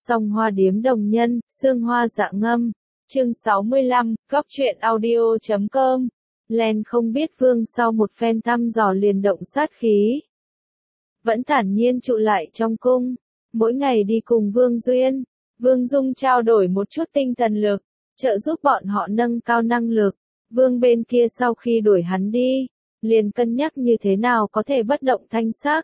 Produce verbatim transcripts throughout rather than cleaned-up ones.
Song Hoa Điếm Đồng Nhân, Sương Hoa Dạ Ngâm. Chương sáu mươi lăm, góc truyện audio chấm com. Len không biết Vương sau một phen thăm dò liền động sát khí. Vẫn thản nhiên trụ lại trong cung. Mỗi ngày đi cùng Vương Duyên, Vương Dung trao đổi một chút tinh thần lực, trợ giúp bọn họ nâng cao năng lực. Vương bên kia sau khi đuổi hắn đi, liền cân nhắc như thế nào có thể bất động thanh sắc.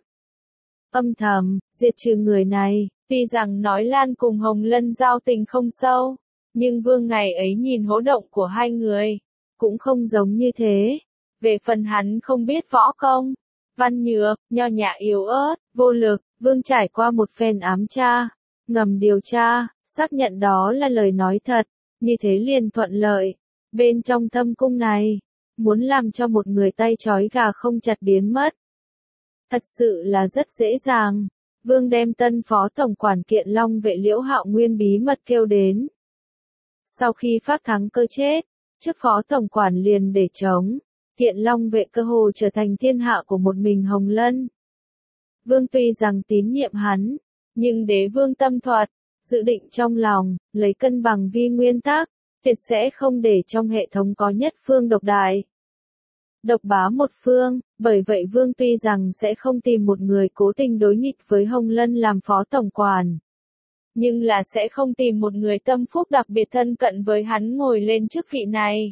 Âm thầm, diệt trừ người này, tuy rằng nói Lan cùng Hồng Lân giao tình không sâu, nhưng Vương ngày ấy nhìn hố động của hai người, cũng không giống như thế. Về phần hắn không biết võ công, văn nhược, nho nhã yếu ớt, vô lực, Vương trải qua một phen ám tra, ngầm điều tra, xác nhận đó là lời nói thật, như thế liền thuận lợi. Bên trong thâm cung này, muốn làm cho một người tay trói gà không chặt biến mất, thật sự là rất dễ dàng. Vương đem tân phó tổng quản Kiện Long vệ Liễu Hạo Nguyên bí mật kêu đến. Sau khi Phác Thắng Cơ chết, chức phó tổng quản liền để trống, Kiện Long vệ cơ hồ trở thành thiên hạ của một mình Hồng Lân. Vương tuy rằng tín nhiệm hắn, nhưng đế vương tâm thuật, dự định trong lòng, lấy cân bằng vi nguyên tắc, tuyệt sẽ không để trong hệ thống có nhất phương độc đại. Độc bá một phương, bởi vậy Vương tuy rằng sẽ không tìm một người cố tình đối nghịch với Hồng Lân làm phó tổng quản, nhưng là sẽ không tìm một người tâm phúc đặc biệt thân cận với hắn ngồi lên chức vị này.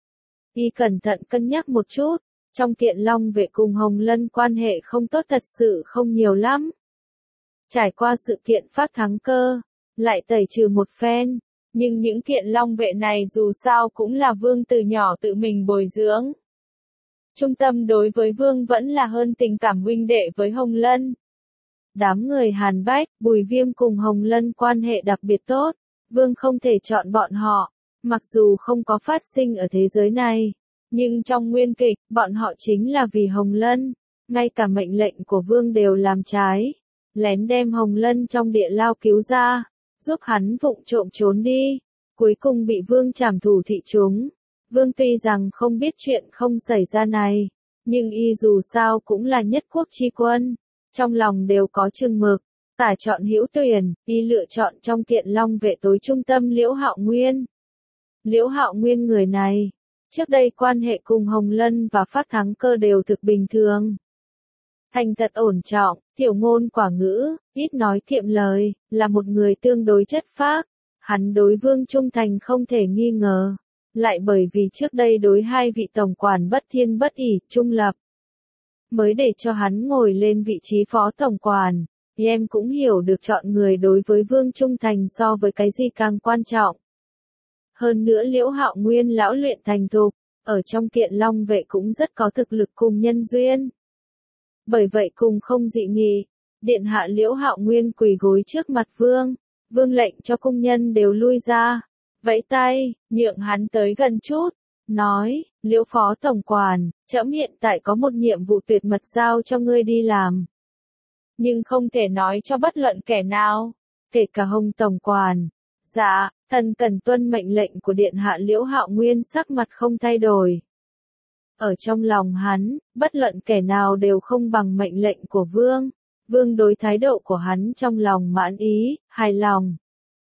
Y cẩn thận cân nhắc một chút, trong Kiện Long vệ cùng Hồng Lân quan hệ không tốt thật sự không nhiều lắm. Trải qua sự kiện Phác Thắng Cơ, lại tẩy trừ một phen, nhưng những Kiện Long vệ này dù sao cũng là Vương từ nhỏ tự mình bồi dưỡng. Trung tâm đối với Vương vẫn là hơn tình cảm huynh đệ với Hồng Lân. Đám người Hàn Bách, Bùi Viêm cùng Hồng Lân quan hệ đặc biệt tốt, Vương không thể chọn bọn họ, mặc dù không có phát sinh ở thế giới này, nhưng trong nguyên kịch, bọn họ chính là vì Hồng Lân, ngay cả mệnh lệnh của Vương đều làm trái, lén đem Hồng Lân trong địa lao cứu ra, giúp hắn vụng trộm trốn đi, cuối cùng bị Vương trảm thủ thị chúng. Vương tuy rằng không biết chuyện không xảy ra này, nhưng y dù sao cũng là nhất quốc chi quân, trong lòng đều có chừng mực, tả chọn hữu tuyển, y lựa chọn trong Kiện Long vệ tối trung tâm Liễu Hạo Nguyên. Liễu Hạo Nguyên người này, trước đây quan hệ cùng Hồng Lân và Phác Thắng Cơ đều thực bình thường. Thành thật ổn trọng, tiểu ngôn quả ngữ, ít nói kiệm lời, là một người tương đối chất phác, hắn đối Vương trung thành không thể nghi ngờ. Lại bởi vì trước đây đối hai vị tổng quản bất thiên bất ỷ, trung lập, mới để cho hắn ngồi lên vị trí phó tổng quản. Em cũng hiểu được chọn người đối với Vương trung thành so với cái gì càng quan trọng. Hơn nữa Liễu Hạo Nguyên lão luyện thành thục, ở trong Kiện Long vệ cũng rất có thực lực cùng nhân duyên. Bởi vậy cùng không dị nghị, điện hạ Liễu Hạo Nguyên quỳ gối trước mặt Vương, Vương lệnh cho cung nhân đều lui ra. Vẫy tay, nhượng hắn tới gần chút, nói, Liễu phó tổng quản, trẫm hiện tại có một nhiệm vụ tuyệt mật giao cho ngươi đi làm. Nhưng không thể nói cho bất luận kẻ nào, kể cả Hồng tổng quản. Dạ, thần cần tuân mệnh lệnh của điện hạ. Liễu Hạo Nguyên sắc mặt không thay đổi. Ở trong lòng hắn, bất luận kẻ nào đều không bằng mệnh lệnh của Vương. Vương đối thái độ của hắn trong lòng mãn ý, hài lòng.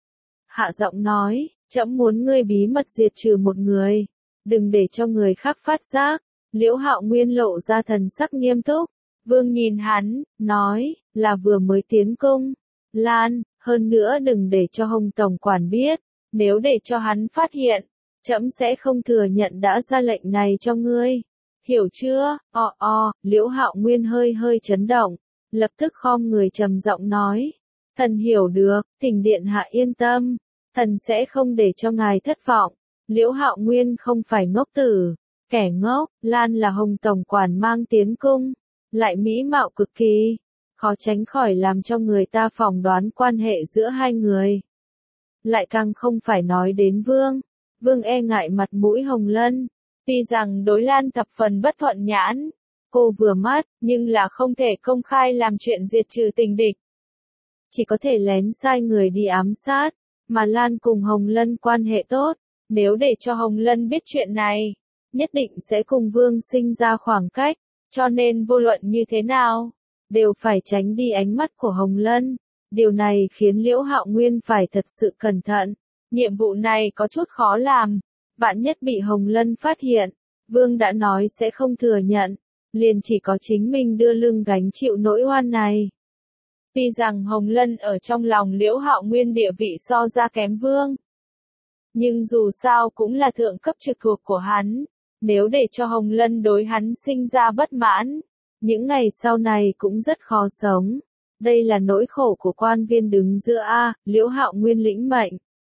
Hạ giọng nói, trẫm muốn ngươi bí mật diệt trừ một người, đừng để cho người khác phát giác. Liễu Hạo Nguyên lộ ra thần sắc nghiêm túc. Vương nhìn hắn, nói, là vừa mới tiến cung. Lan, hơn nữa đừng để cho Hồng tổng quản biết, nếu để cho hắn phát hiện, trẫm sẽ không thừa nhận đã ra lệnh này cho ngươi. Hiểu chưa? O o, Liễu Hạo Nguyên hơi hơi chấn động, lập tức khom người trầm giọng nói, thần hiểu được, thỉnh điện hạ yên tâm. Thần sẽ không để cho ngài thất vọng. Liễu Hạo Nguyên không phải ngốc tử, kẻ ngốc. Lan là Hồng tổng quản mang tiến cung, lại mỹ mạo cực kỳ, khó tránh khỏi làm cho người ta phỏng đoán quan hệ giữa hai người. Lại càng không phải nói đến Vương. Vương e ngại mặt mũi Hồng Lân, tuy rằng đối Lan thập phần bất thuận nhãn, cô vừa mắt, nhưng là không thể công khai làm chuyện diệt trừ tình địch. Chỉ có thể lén sai người đi ám sát. Mà Lan cùng Hồng Lân quan hệ tốt, nếu để cho Hồng Lân biết chuyện này, nhất định sẽ cùng Vương sinh ra khoảng cách, cho nên vô luận như thế nào, đều phải tránh đi ánh mắt của Hồng Lân. Điều này khiến Liễu Hạo Nguyên phải thật sự cẩn thận. Nhiệm vụ này có chút khó làm. Vạn nhất bị Hồng Lân phát hiện, Vương đã nói sẽ không thừa nhận. Liền chỉ có chính mình đưa lưng gánh chịu nỗi oan này. Tuy rằng Hồng Lân ở trong lòng Liễu Hạo Nguyên địa vị so ra kém Vương. Nhưng dù sao cũng là thượng cấp trực thuộc của hắn. Nếu để cho Hồng Lân đối hắn sinh ra bất mãn, những ngày sau này cũng rất khó sống. Đây là nỗi khổ của quan viên đứng giữa A, Liễu Hạo Nguyên lĩnh mệnh.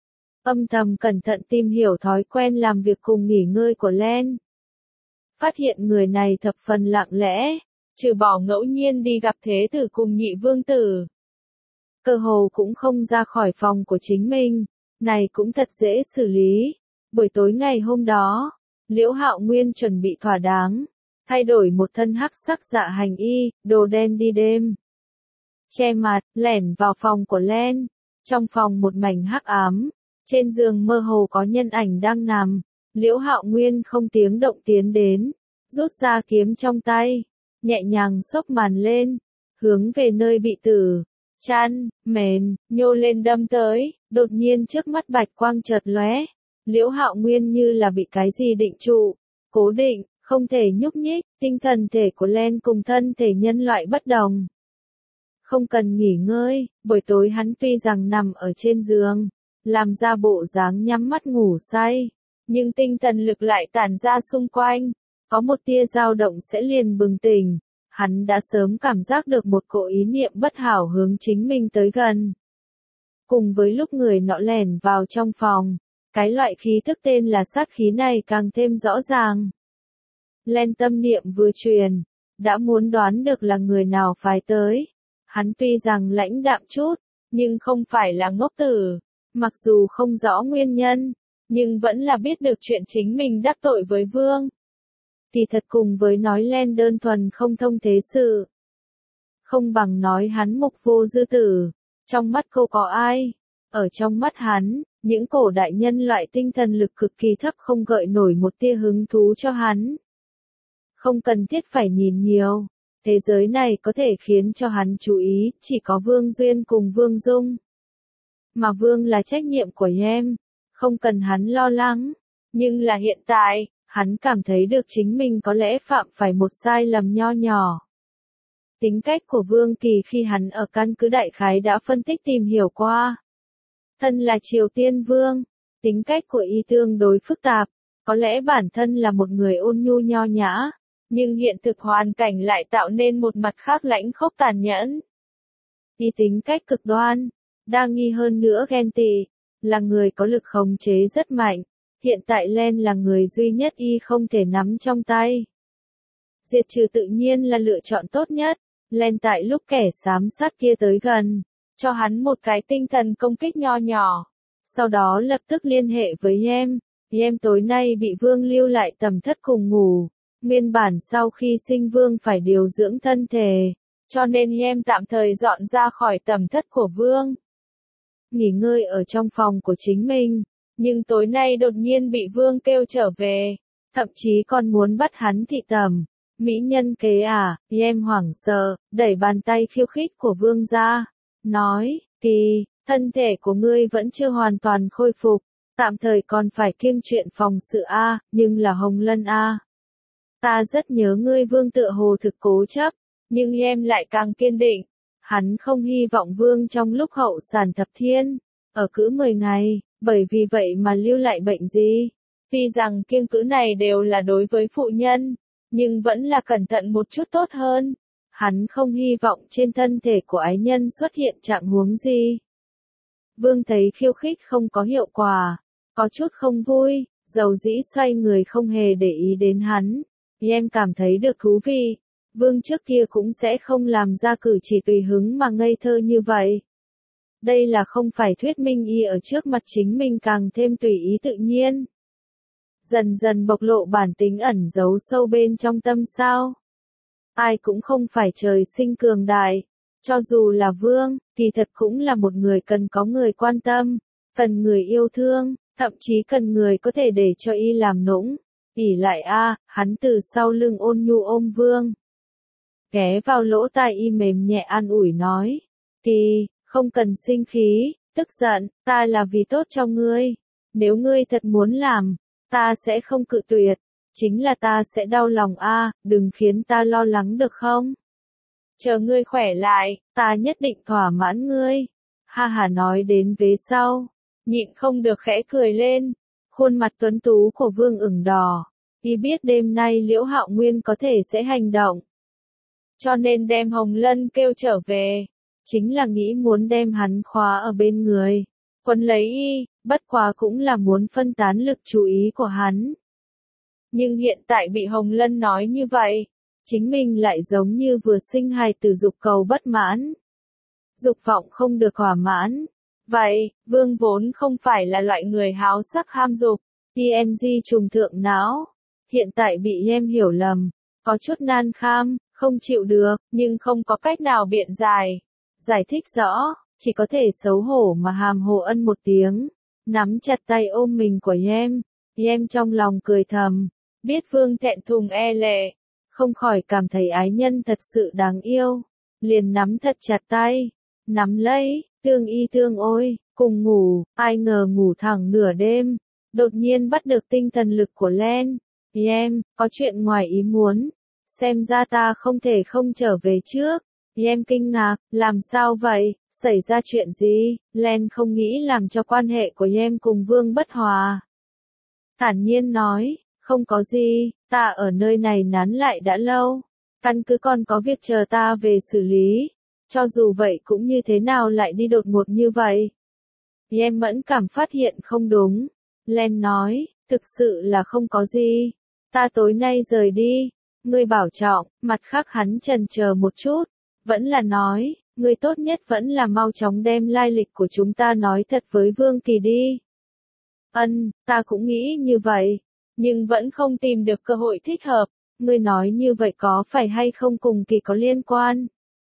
Âm thầm cẩn thận tìm hiểu thói quen làm việc cùng nghỉ ngơi của Len. Phát hiện người này thập phần lặng lẽ, trừ bỏ ngẫu nhiên đi gặp thế tử cùng nhị vương tử. Cơ hồ cũng không ra khỏi phòng của chính mình, này cũng thật dễ xử lý. Buổi tối ngày hôm đó, Liễu Hạo Nguyên chuẩn bị thỏa đáng, thay đổi một thân hắc sắc dạ hành y, đồ đen đi đêm. Che mặt, lẻn vào phòng của Len. Trong phòng một mảnh hắc ám, trên giường mơ hồ có nhân ảnh đang nằm. Liễu Hạo Nguyên không tiếng động tiến đến, rút ra kiếm trong tay, nhẹ nhàng xốc màn lên, hướng về nơi bị tử, chăn, mền, nhô lên đâm tới. Đột nhiên trước mắt bạch quang chợt lóe, Liễu Hạo Nguyên như là bị cái gì định trụ, cố định, không thể nhúc nhích. Tinh thần thể của Len cùng thân thể nhân loại bất đồng. Không cần nghỉ ngơi, buổi tối hắn tuy rằng nằm ở trên giường, làm ra bộ dáng nhắm mắt ngủ say, nhưng tinh thần lực lại tản ra xung quanh, có một tia dao động sẽ liền bừng tỉnh. Hắn đã sớm cảm giác được một cỗ ý niệm bất hảo hướng chính mình tới gần. Cùng với lúc người nọ lẻn vào trong phòng, cái loại khí thức tên là sát khí này càng thêm rõ ràng. Len tâm niệm vừa truyền, đã muốn đoán được là người nào phái tới. Hắn tuy rằng lãnh đạm chút, nhưng không phải là ngốc tử. Mặc dù không rõ nguyên nhân, nhưng vẫn là biết được chuyện chính mình đắc tội với Vương. Thì thật cùng với nói Len đơn thuần không thông thế sự. Không bằng nói hắn mục vô dư tử. Trong mắt cô có ai? Ở trong mắt hắn, những cổ đại nhân loại tinh thần lực cực kỳ thấp không gợi nổi một tia hứng thú cho hắn. Không cần thiết phải nhìn nhiều. Thế giới này có thể khiến cho hắn chú ý, chỉ có Vương Duyên cùng Vương Dung. Mà Vương là trách nhiệm của em, không cần hắn lo lắng. Nhưng là hiện tại, hắn cảm thấy được chính mình có lẽ phạm phải một sai lầm nho nhỏ. Tính cách của Vương Kỳ khi hắn ở căn cứ đại khái đã phân tích tìm hiểu qua. Thân là Triều Tiên Vương, tính cách của y tương đối phức tạp, có lẽ bản thân là một người ôn nhu nho nhã, nhưng hiện thực hoàn cảnh lại tạo nên một mặt khác lãnh khốc tàn nhẫn. Y tính cách cực đoan, đa nghi hơn nữa ghen tị, là người có lực khống chế rất mạnh. Hiện tại Len là người duy nhất y không thể nắm trong tay. Diệt trừ tự nhiên là lựa chọn tốt nhất. Len tại lúc kẻ xám sát kia tới gần, cho hắn một cái tinh thần công kích nho nhỏ. Sau đó lập tức liên hệ với em. Em tối nay bị Vương lưu lại tầm thất cùng ngủ. Nguyên bản sau khi sinh Vương phải điều dưỡng thân thể, cho nên em tạm thời dọn ra khỏi tầm thất của Vương. Nghỉ ngơi ở trong phòng của chính mình, nhưng tối nay đột nhiên bị Vương kêu trở về, thậm chí còn muốn bắt hắn thị tẩm. Mỹ nhân kế à, em hoảng sợ, đẩy bàn tay khiêu khích của Vương ra, nói, Kỳ, thân thể của ngươi vẫn chưa hoàn toàn khôi phục, tạm thời còn phải kiêng chuyện phòng sự A, nhưng là Hồng Lân A. Ta rất nhớ ngươi. Vương tựa hồ thực cố chấp, nhưng em lại càng kiên định. Hắn không hy vọng Vương trong lúc hậu sản thập thiên, ở cữ mười ngày, bởi vì vậy mà lưu lại bệnh gì. Tuy rằng kiêng cữ này đều là đối với phụ nhân, nhưng vẫn là cẩn thận một chút tốt hơn. Hắn không hy vọng trên thân thể của ái nhân xuất hiện trạng huống gì. Vương thấy khiêu khích không có hiệu quả, có chút không vui, dầu dĩ xoay người không hề để ý đến hắn. Em cảm thấy được thú vị. Vương trước kia cũng sẽ không làm ra cử chỉ tùy hứng mà ngây thơ như vậy. Đây là không phải thuyết minh y ở trước mặt chính mình càng thêm tùy ý tự nhiên. Dần dần bộc lộ bản tính ẩn giấu sâu bên trong tâm sao. Ai cũng không phải trời sinh cường đại. Cho dù là Vương, thì thật cũng là một người cần có người quan tâm, cần người yêu thương, thậm chí cần người có thể để cho y làm nũng. ỉ lại a, hắn từ sau lưng ôn nhu ôm Vương. Ghé vào lỗ tai y mềm nhẹ an ủi nói, Kỳ, Không cần sinh khí, tức giận, ta là vì tốt cho ngươi. Nếu ngươi thật muốn làm, ta sẽ không cự tuyệt. Chính là ta sẽ đau lòng a, đừng khiến ta lo lắng được không? Chờ ngươi khỏe lại, ta nhất định thỏa mãn ngươi. Ha hà nói đến vế sau, nhịn không được khẽ cười lên. Khuôn mặt tuấn tú của Vương ửng đỏ. Y biết đêm nay Liễu Hạo Nguyên có thể sẽ hành động. Cho nên đem Hồng Lân kêu trở về. Chính là nghĩ muốn đem hắn khóa ở bên người. Quấn lấy y, bất quá cũng là muốn phân tán lực chú ý của hắn. Nhưng hiện tại bị Hồng Lân nói như vậy, chính mình lại giống như vừa sinh hài tử dục cầu bất mãn. Dục vọng không được thỏa mãn. Vậy, Vương vốn không phải là loại người háo sắc ham dục, i en giê trùng thượng não. Hiện tại bị em hiểu lầm, có chút nan kham, không chịu được, nhưng không có cách nào biện giải. Giải thích rõ, chỉ có thể xấu hổ mà hàm hồ ân một tiếng, nắm chặt tay ôm mình của em. Em trong lòng cười thầm, biết Vương thẹn thùng e lệ, không khỏi cảm thấy ái nhân thật sự đáng yêu, liền nắm thật chặt tay, nắm lấy, tương y tương ôi, cùng ngủ, ai ngờ ngủ thẳng nửa đêm, đột nhiên bắt được tinh thần lực của Len. Em, có chuyện ngoài ý muốn, xem ra ta không thể không trở về trước. Em kinh ngạc, làm sao vậy, xảy ra chuyện gì? Len không nghĩ làm cho quan hệ của em cùng Vương bất hòa. Thản nhiên nói, không có gì, ta ở nơi này nán lại đã lâu, căn cứ còn có việc chờ ta về xử lý, cho dù vậy cũng như thế nào lại đi đột ngột như vậy. Em mẫn cảm phát hiện không đúng. Len nói, thực sự là không có gì, ta tối nay rời đi, ngươi bảo trọng. Mặt khác hắn chần chờ một chút, vẫn là nói, ngươi tốt nhất vẫn là mau chóng đem lai lịch của chúng ta nói thật với Vương Kỳ đi. Ân, ta cũng nghĩ như vậy, nhưng vẫn không tìm được cơ hội thích hợp. Ngươi nói như vậy có phải hay không cùng Kỳ có liên quan?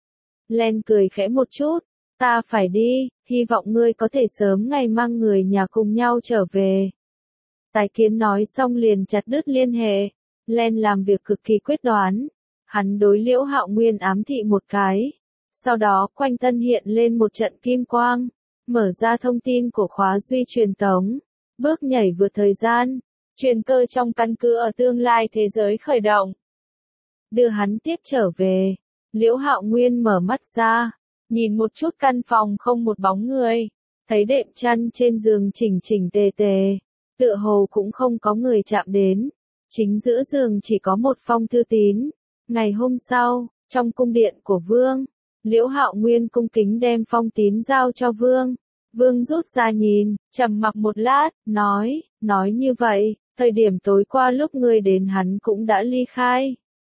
Len cười khẽ một chút, ta phải đi, hy vọng ngươi có thể sớm ngày mang người nhà cùng nhau trở về. Tài Kiến nói xong liền chặt đứt liên hệ. Len làm việc cực kỳ quyết đoán. Hắn đối Liễu Hạo Nguyên ám thị một cái. Sau đó quanh thân hiện lên một trận kim quang. Mở ra thông tin của khóa duy truyền tống. Bước nhảy vượt thời gian. Truyền cơ trong căn cứ ở tương lai thế giới khởi động. Đưa hắn tiếp trở về. Liễu Hạo Nguyên mở mắt ra. Nhìn một chút căn phòng không một bóng người. Thấy đệm chăn trên giường chỉnh chỉnh tề tề. Tựa hồ cũng không có người chạm đến. Chính giữa giường chỉ có một phong thư tín. Ngày hôm sau, trong cung điện của Vương, Liễu Hạo Nguyên cung kính đem phong tín giao cho Vương. Vương rút ra nhìn, trầm mặc một lát, nói, nói như vậy, thời điểm tối qua lúc ngươi đến hắn cũng đã ly khai.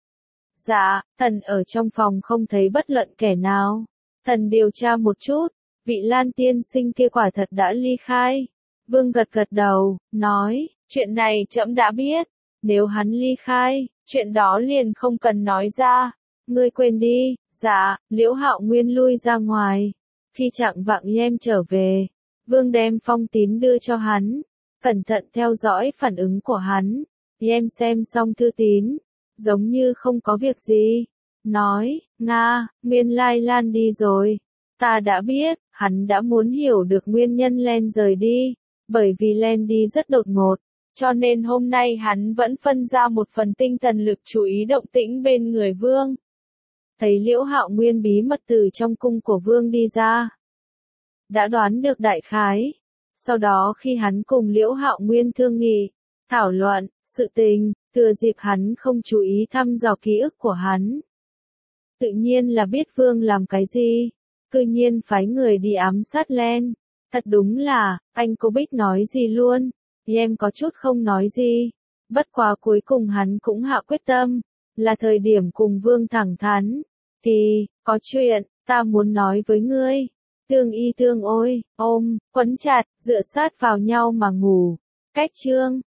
Dạ, thần ở trong phòng không thấy bất luận kẻ nào. Thần điều tra một chút, vị Lan tiên sinh kia quả thật đã ly khai. Vương gật gật đầu, nói, chuyện này trẫm đã biết. Nếu hắn ly khai, chuyện đó liền không cần nói ra. Ngươi quên đi. Dạ. Liễu Hạo Nguyên lui ra ngoài. Khi Trạng Vạng em trở về, Vương đem phong tín đưa cho hắn, cẩn thận theo dõi phản ứng của hắn. Em xem xong thư tín, giống như không có việc gì. Nói, Nga, nguyên lai Lan đi rồi. Ta đã biết, hắn đã muốn hiểu được nguyên nhân Len rời đi. Bởi vì Len đi rất đột ngột. Cho nên hôm nay hắn vẫn phân ra một phần tinh thần lực chú ý động tĩnh bên người Vương. Thấy Liễu Hạo Nguyên bí mật từ trong cung của Vương đi ra. Đã đoán được đại khái. Sau đó khi hắn cùng Liễu Hạo Nguyên thương nghị, thảo luận, sự tình, thừa dịp hắn không chú ý thăm dò ký ức của hắn. Tự nhiên là biết Vương làm cái gì. Cư nhiên phái người đi ám sát Len. Thật đúng là, anh cô Bích nói gì luôn. Em có chút không nói gì. Bất quá cuối cùng hắn cũng hạ quyết tâm. Là thời điểm cùng Vương thẳng thắn. Thì, có chuyện, ta muốn nói với ngươi. Tương y tương ôi, ôm, quấn chặt, dựa sát vào nhau mà ngủ. Cách chương.